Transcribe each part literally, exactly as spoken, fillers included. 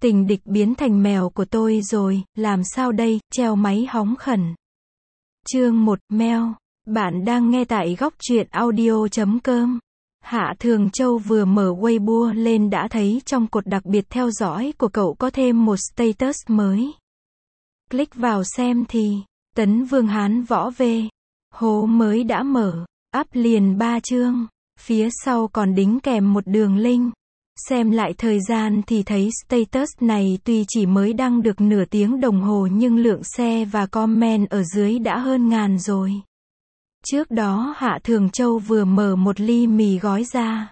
Tình địch biến thành mèo của tôi rồi, làm sao đây, treo máy hóng khẩn. Chương một, Meo. Bạn đang nghe tại góc truyện audio chấm com. Hạ Thường Châu vừa mở Weibo lên đã thấy trong cột đặc biệt theo dõi của cậu có thêm một status mới. Click vào xem thì, Tấn Vương Hán Võ về. Hố mới đã mở, up liền ba chương. Phía sau còn đính kèm một đường link. Xem lại thời gian thì thấy status này tuy chỉ mới đăng được nửa tiếng đồng hồ nhưng lượng share và comment ở dưới đã hơn ngàn rồi. Trước đó Hạ Thường Châu vừa mở một ly mì gói ra.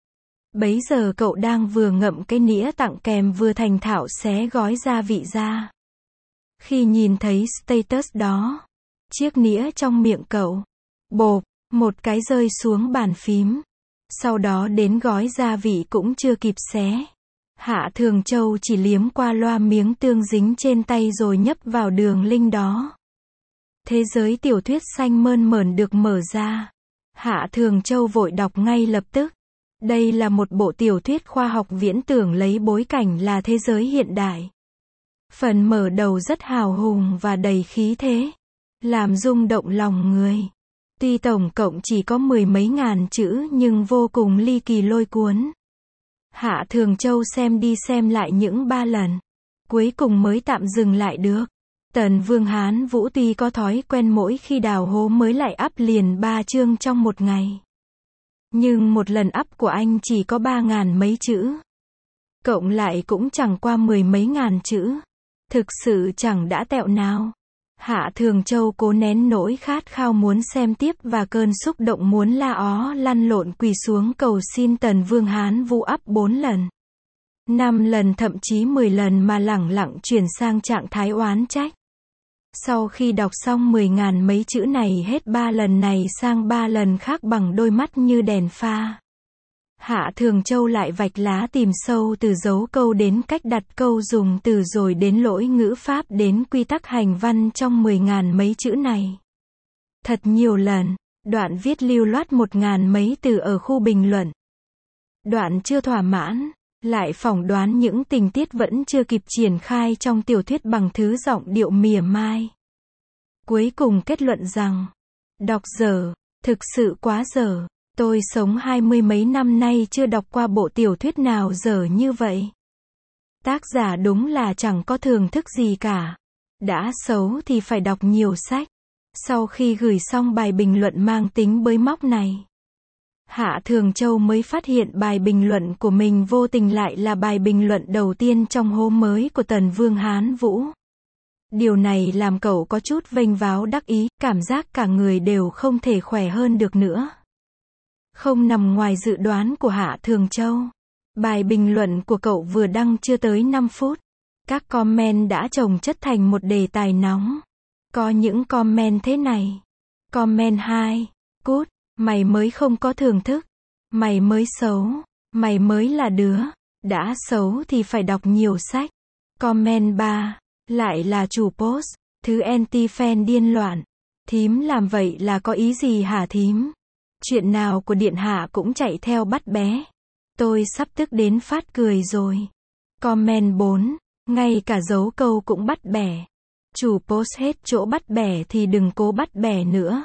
Bấy giờ cậu đang vừa ngậm cái nĩa tặng kèm vừa thành thạo xé gói gia vị ra. Khi nhìn thấy status đó, chiếc nĩa trong miệng cậu, bộp, một cái rơi xuống bàn phím. Sau đó đến gói gia vị cũng chưa kịp xé. Hạ Thường Châu chỉ liếm qua loa miếng tương dính trên tay rồi nhấp vào đường link đó. Thế giới tiểu thuyết xanh mơn mởn được mở ra. Hạ Thường Châu vội đọc ngay lập tức. Đây là một bộ tiểu thuyết khoa học viễn tưởng lấy bối cảnh là thế giới hiện đại. Phần mở đầu rất hào hùng và đầy khí thế, làm rung động lòng người. Tuy tổng cộng chỉ có mười mấy ngàn chữ nhưng vô cùng ly kỳ lôi cuốn. Hạ Thường Châu xem đi xem lại những ba lần. Cuối cùng mới tạm dừng lại được. Tần Vương Hán Vũ tuy có thói quen mỗi khi đào hố mới lại up liền ba chương trong một ngày. Nhưng một lần up của anh chỉ có ba ngàn mấy chữ. Cộng lại cũng chẳng qua mười mấy ngàn chữ. Thực sự chẳng đã tẹo nào. Hạ Thường Châu cố nén nỗi khát khao muốn xem tiếp và cơn xúc động muốn la ó lăn lộn quỳ xuống cầu xin Tần Vương Hán Vũ up bốn lần. năm lần thậm chí mười lần mà lẳng lặng chuyển sang trạng thái oán trách. Sau khi đọc xong mười ngàn mấy chữ này hết ba lần này sang ba lần khác bằng đôi mắt như đèn pha. Hạ Thường Châu lại vạch lá tìm sâu từ dấu câu đến cách đặt câu dùng từ rồi đến lỗi ngữ pháp đến quy tắc hành văn trong mười ngàn mấy chữ này. Thật nhiều lần, đoạn viết lưu loát một ngàn mấy từ ở khu bình luận. Đoạn chưa thỏa mãn, lại phỏng đoán những tình tiết vẫn chưa kịp triển khai trong tiểu thuyết bằng thứ giọng điệu mỉa mai. Cuối cùng kết luận rằng, đọc dở, thực sự quá dở. Tôi sống hai mươi mấy năm nay chưa đọc qua bộ tiểu thuyết nào dở như vậy. Tác giả đúng là chẳng có thưởng thức gì cả. Đã xấu thì phải đọc nhiều sách. Sau khi gửi xong bài bình luận mang tính bới móc này, Hạ Thường Châu mới phát hiện bài bình luận của mình vô tình lại là bài bình luận đầu tiên trong hố mới của Tần Vương Hán Vũ. Điều này làm cậu có chút vênh váo đắc ý, cảm giác cả người đều không thể khỏe hơn được nữa. Không nằm ngoài dự đoán của Hạ Thường Châu. Bài bình luận của cậu vừa đăng chưa tới năm phút. Các comment đã chồng chất thành một đề tài nóng. Có những comment thế này. Comment hai. Cút, mày mới không có thưởng thức. Mày mới xấu. Mày mới là đứa. Đã xấu thì phải đọc nhiều sách. Comment ba. Lại là chủ post. Thứ anti-fan điên loạn. Thím làm vậy là có ý gì hả thím? Chuyện nào của điện hạ cũng chạy theo bắt bé. Tôi sắp tức đến phát cười rồi. Comment bốn. Ngay cả dấu câu cũng bắt bẻ. Chủ post hết chỗ bắt bẻ thì đừng cố bắt bẻ nữa.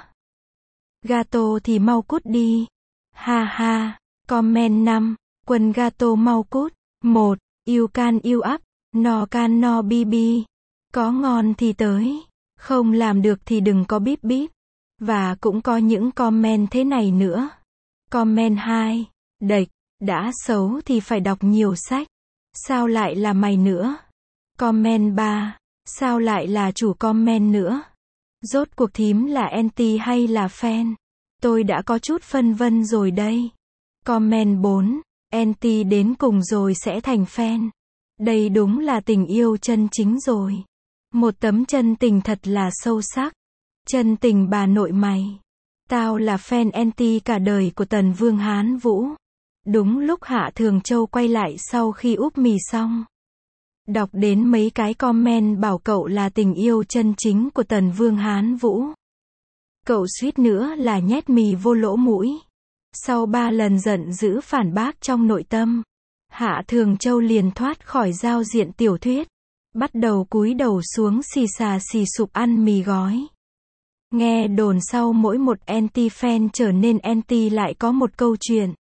Gato thì mau cút đi. Ha ha. Comment năm. Quần gato mau cút. một. You can you up. No can no bb. Có ngon thì tới. Không làm được thì đừng có bíp bíp. Và cũng có những comment thế này nữa. Comment hai. Đệch, đã xấu thì phải đọc nhiều sách. Sao lại là mày nữa? Comment ba. Sao lại là chủ comment nữa? Rốt cuộc thím là anti hay là fan? Tôi đã có chút phân vân rồi đây. Comment bốn. Anti đến cùng rồi sẽ thành fan. Đây đúng là tình yêu chân chính rồi. Một tấm chân tình thật là sâu sắc. Chân tình bà nội mày. Tao là fan anti cả đời của Tần Vương Hán Vũ. Đúng lúc Hạ Thường Châu quay lại sau khi úp mì xong. Đọc đến mấy cái comment bảo cậu là tình yêu chân chính của Tần Vương Hán Vũ. Cậu suýt nữa là nhét mì vô lỗ mũi. Sau ba lần giận dữ phản bác trong nội tâm, Hạ Thường Châu liền thoát khỏi giao diện tiểu thuyết, bắt đầu cúi đầu xuống xì xà xì sụp ăn mì gói. Nghe đồn sau mỗi một anti-fan trở nên anti lại có một câu chuyện.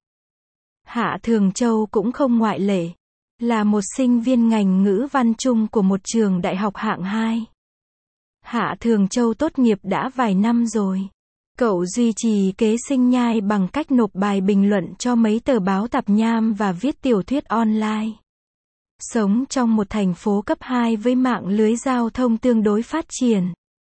Hạ Thường Châu cũng không ngoại lệ, là một sinh viên ngành ngữ văn chung của một trường đại học hạng hai. Hạ Thường Châu tốt nghiệp đã vài năm rồi. Cậu duy trì kế sinh nhai bằng cách nộp bài bình luận cho mấy tờ báo tạp nham và viết tiểu thuyết online. Sống trong một thành phố cấp hai với mạng lưới giao thông tương đối phát triển.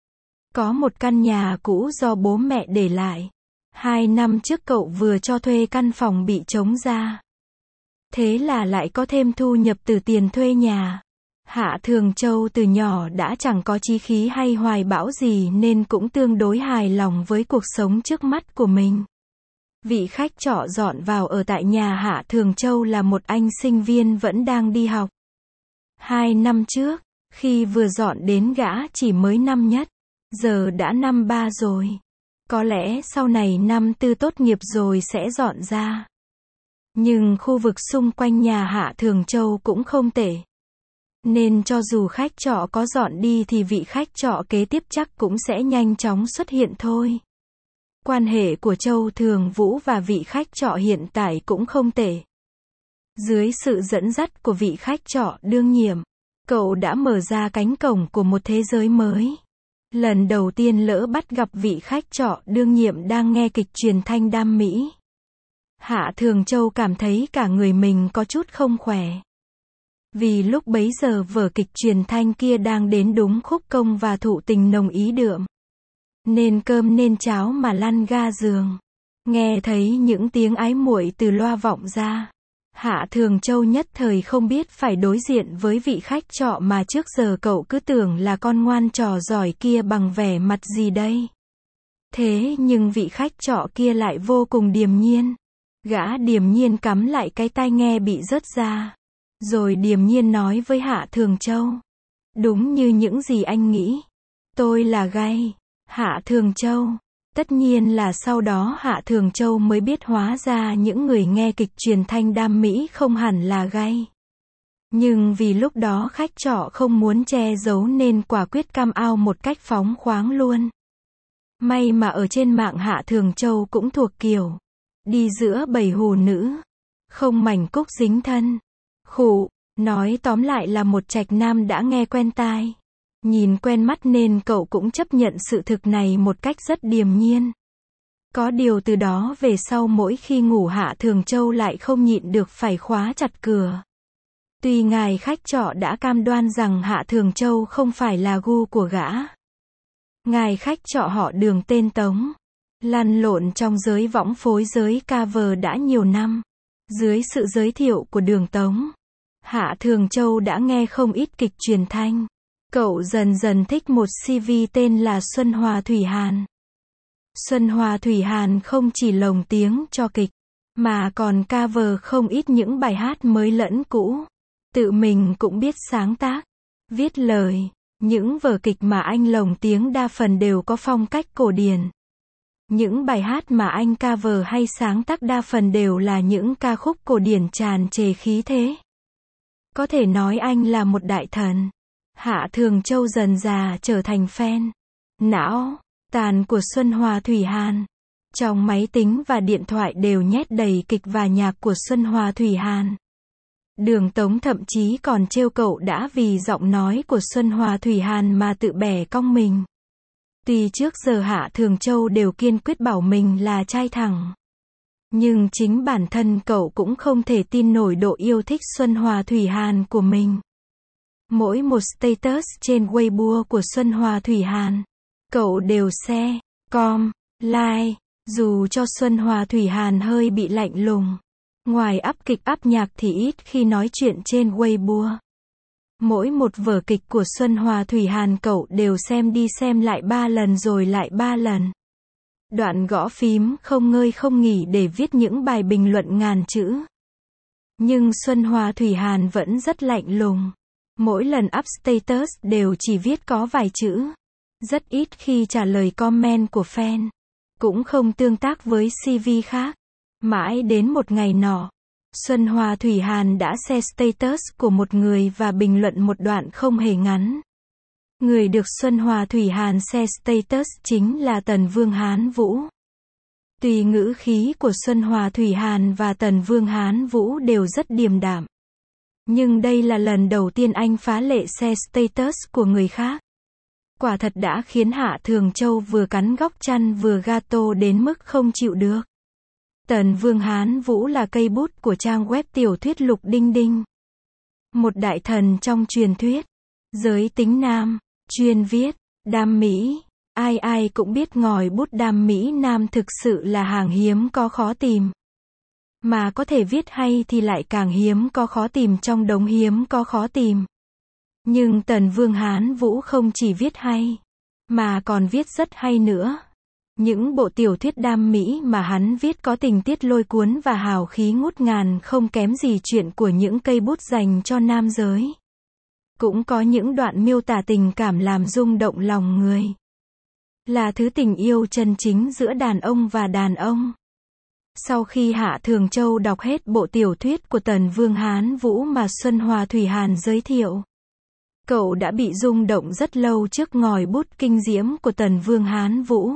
Có một căn nhà cũ do bố mẹ để lại. Hai năm trước cậu vừa cho thuê căn phòng bị trống ra. Thế là lại có thêm thu nhập từ tiền thuê nhà. Hạ Thường Châu từ nhỏ đã chẳng có chí khí hay hoài bão gì nên cũng tương đối hài lòng với cuộc sống trước mắt của mình. Vị khách trọ dọn vào ở tại nhà Hạ Thường Châu là một anh sinh viên vẫn đang đi học. Hai năm trước, khi vừa dọn đến gã chỉ mới năm nhất, giờ đã năm ba rồi. Có lẽ sau này năm tư tốt nghiệp rồi sẽ dọn ra. Nhưng khu vực xung quanh nhà Hạ Thường Châu cũng không tệ. Nên cho dù khách trọ có dọn đi thì vị khách trọ kế tiếp chắc cũng sẽ nhanh chóng xuất hiện thôi. Quan hệ của Châu Thường Vũ và vị khách trọ hiện tại cũng không tệ. Dưới sự dẫn dắt của vị khách trọ đương nhiệm, cậu đã mở ra cánh cổng của một thế giới mới. Lần đầu tiên lỡ bắt gặp vị khách trọ đương nhiệm đang nghe kịch truyền thanh đam mỹ. Hạ Thường Châu cảm thấy cả người mình có chút không khỏe. Vì lúc bấy giờ vở kịch truyền thanh kia đang đến đúng khúc công và thụ tình nồng ý đượm. Nên cơm nên cháo mà lăn ga giường. Nghe thấy những tiếng ái muội từ loa vọng ra. Hạ Thường Châu nhất thời không biết phải đối diện với vị khách trọ mà trước giờ cậu cứ tưởng là con ngoan trò giỏi kia bằng vẻ mặt gì đây. Thế nhưng vị khách trọ kia lại vô cùng điềm nhiên. Gã điềm nhiên cắm lại cái tai nghe bị rớt ra. Rồi điềm nhiên nói với Hạ Thường Châu. Đúng như những gì anh nghĩ. Tôi là gay. Hạ Thường Châu. Tất nhiên là sau đó Hạ Thường Châu mới biết hóa ra những người nghe kịch truyền thanh đam mỹ không hẳn là gay. Nhưng vì lúc đó khách trọ không muốn che giấu nên quả quyết cam ao một cách phóng khoáng luôn. May mà ở trên mạng Hạ Thường Châu cũng thuộc kiểu đi giữa bầy hù nữ, không mảnh cúc dính thân. Khụ, nói tóm lại là một trạch nam đã nghe quen tai. Nhìn quen mắt nên cậu cũng chấp nhận sự thực này một cách rất điềm nhiên. Có điều từ đó về sau mỗi khi ngủ Hạ Thường Châu lại không nhịn được phải khóa chặt cửa. Tuy ngài khách trọ đã cam đoan rằng Hạ Thường Châu không phải là gu của gã. Ngài khách trọ họ Đường tên Tống. Lăn lộn trong giới võng phối giới cover đã nhiều năm. Dưới sự giới thiệu của Đường Tống, Hạ Thường Châu đã nghe không ít kịch truyền thanh. Cậu dần dần thích một xê vê tên là Xuân Hòa Thủy Hàn. Xuân Hòa Thủy Hàn không chỉ lồng tiếng cho kịch, mà còn cover không ít những bài hát mới lẫn cũ. Tự mình cũng biết sáng tác, viết lời. Những vở kịch mà anh lồng tiếng đa phần đều có phong cách cổ điển. Những bài hát mà anh cover hay sáng tác đa phần đều là những ca khúc cổ điển tràn trề khí thế. Có thể nói anh là một đại thần. Hạ Thường Châu dần dà trở thành fan não tàn của Xuân Hòa Thủy Hàn. Trong máy tính và điện thoại đều nhét đầy kịch và nhạc của Xuân Hòa Thủy Hàn. Đường Tống thậm chí còn trêu cậu đã vì giọng nói của Xuân Hòa Thủy Hàn mà tự bẻ cong mình. Tuy trước giờ Hạ Thường Châu đều kiên quyết bảo mình là trai thẳng. Nhưng chính bản thân cậu cũng không thể tin nổi độ yêu thích Xuân Hòa Thủy Hàn của mình. Mỗi một status trên Weibo của Xuân Hòa Thủy Hàn, cậu đều share, com, like, dù cho Xuân Hòa Thủy Hàn hơi bị lạnh lùng. Ngoài up kịch up nhạc thì ít khi nói chuyện trên Weibo. Mỗi một vở kịch của Xuân Hòa Thủy Hàn cậu đều xem đi xem lại ba lần rồi lại ba lần. Đoạn gõ phím không ngơi không nghỉ để viết những bài bình luận ngàn chữ. Nhưng Xuân Hòa Thủy Hàn vẫn rất lạnh lùng. Mỗi lần up status đều chỉ viết có vài chữ. Rất ít khi trả lời comment của fan. Cũng không tương tác với xê vê khác. Mãi đến một ngày nọ, Xuân Hoa Thủy Hàn đã share status của một người và bình luận một đoạn không hề ngắn. Người được Xuân Hoa Thủy Hàn share status chính là Tần Vương Hán Vũ. Tuy ngữ khí của Xuân Hoa Thủy Hàn và Tần Vương Hán Vũ đều rất điềm đạm, nhưng đây là lần đầu tiên anh phá lệ share status của người khác. Quả thật đã khiến Hạ Thường Châu vừa cắn góc chăn vừa gato đến mức không chịu được. Tần Vương Hán Vũ là cây bút của trang web tiểu thuyết Lục Đinh Đinh. Một đại thần trong truyền thuyết. Giới tính nam, chuyên viết, đam mỹ. Ai ai cũng biết ngòi bút đam mỹ nam thực sự là hàng hiếm có khó tìm. Mà có thể viết hay thì lại càng hiếm có khó tìm trong đống hiếm có khó tìm. Nhưng Tần Vương Hán Vũ không chỉ viết hay, mà còn viết rất hay nữa. Những bộ tiểu thuyết đam mỹ mà hắn viết có tình tiết lôi cuốn và hào khí ngút ngàn không kém gì chuyện của những cây bút dành cho nam giới. Cũng có những đoạn miêu tả tình cảm làm rung động lòng người. Là thứ tình yêu chân chính giữa đàn ông và đàn ông. Sau khi Hạ Thường Châu đọc hết bộ tiểu thuyết của Tần Vương Hán Vũ mà Xuân Hoa Thủy Hàn giới thiệu, cậu đã bị rung động rất lâu trước ngòi bút kinh diễm của Tần Vương Hán Vũ.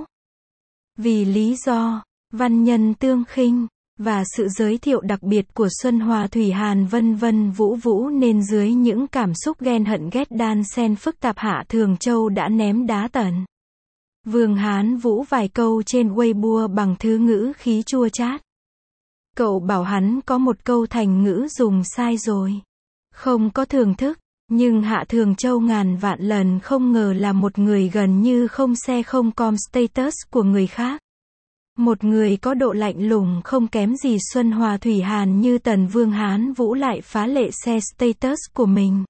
Vì lý do, văn nhân tương khinh, và sự giới thiệu đặc biệt của Xuân Hoa Thủy Hàn vân vân vũ vũ nên dưới những cảm xúc ghen hận ghét đan xen phức tạp Hạ Thường Châu đã ném đá Tần Vương Hán Vũ vài câu trên Weibo bằng thứ ngữ khí chua chát. Cậu bảo hắn có một câu thành ngữ dùng sai rồi. Không có thưởng thức, nhưng Hạ Thường Châu ngàn vạn lần không ngờ là một người gần như không share không com status của người khác. Một người có độ lạnh lùng không kém gì Xuân Hoa Thủy Hàn như Tần Vương Hán Vũ lại phá lệ share status của mình.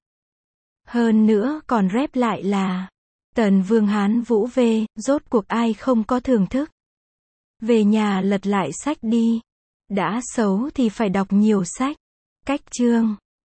Hơn nữa còn rep lại là Tần Vương Hán Vũ về, rốt cuộc ai không có thưởng thức. Về nhà lật lại sách đi. Đã xấu thì phải đọc nhiều sách. Cách chương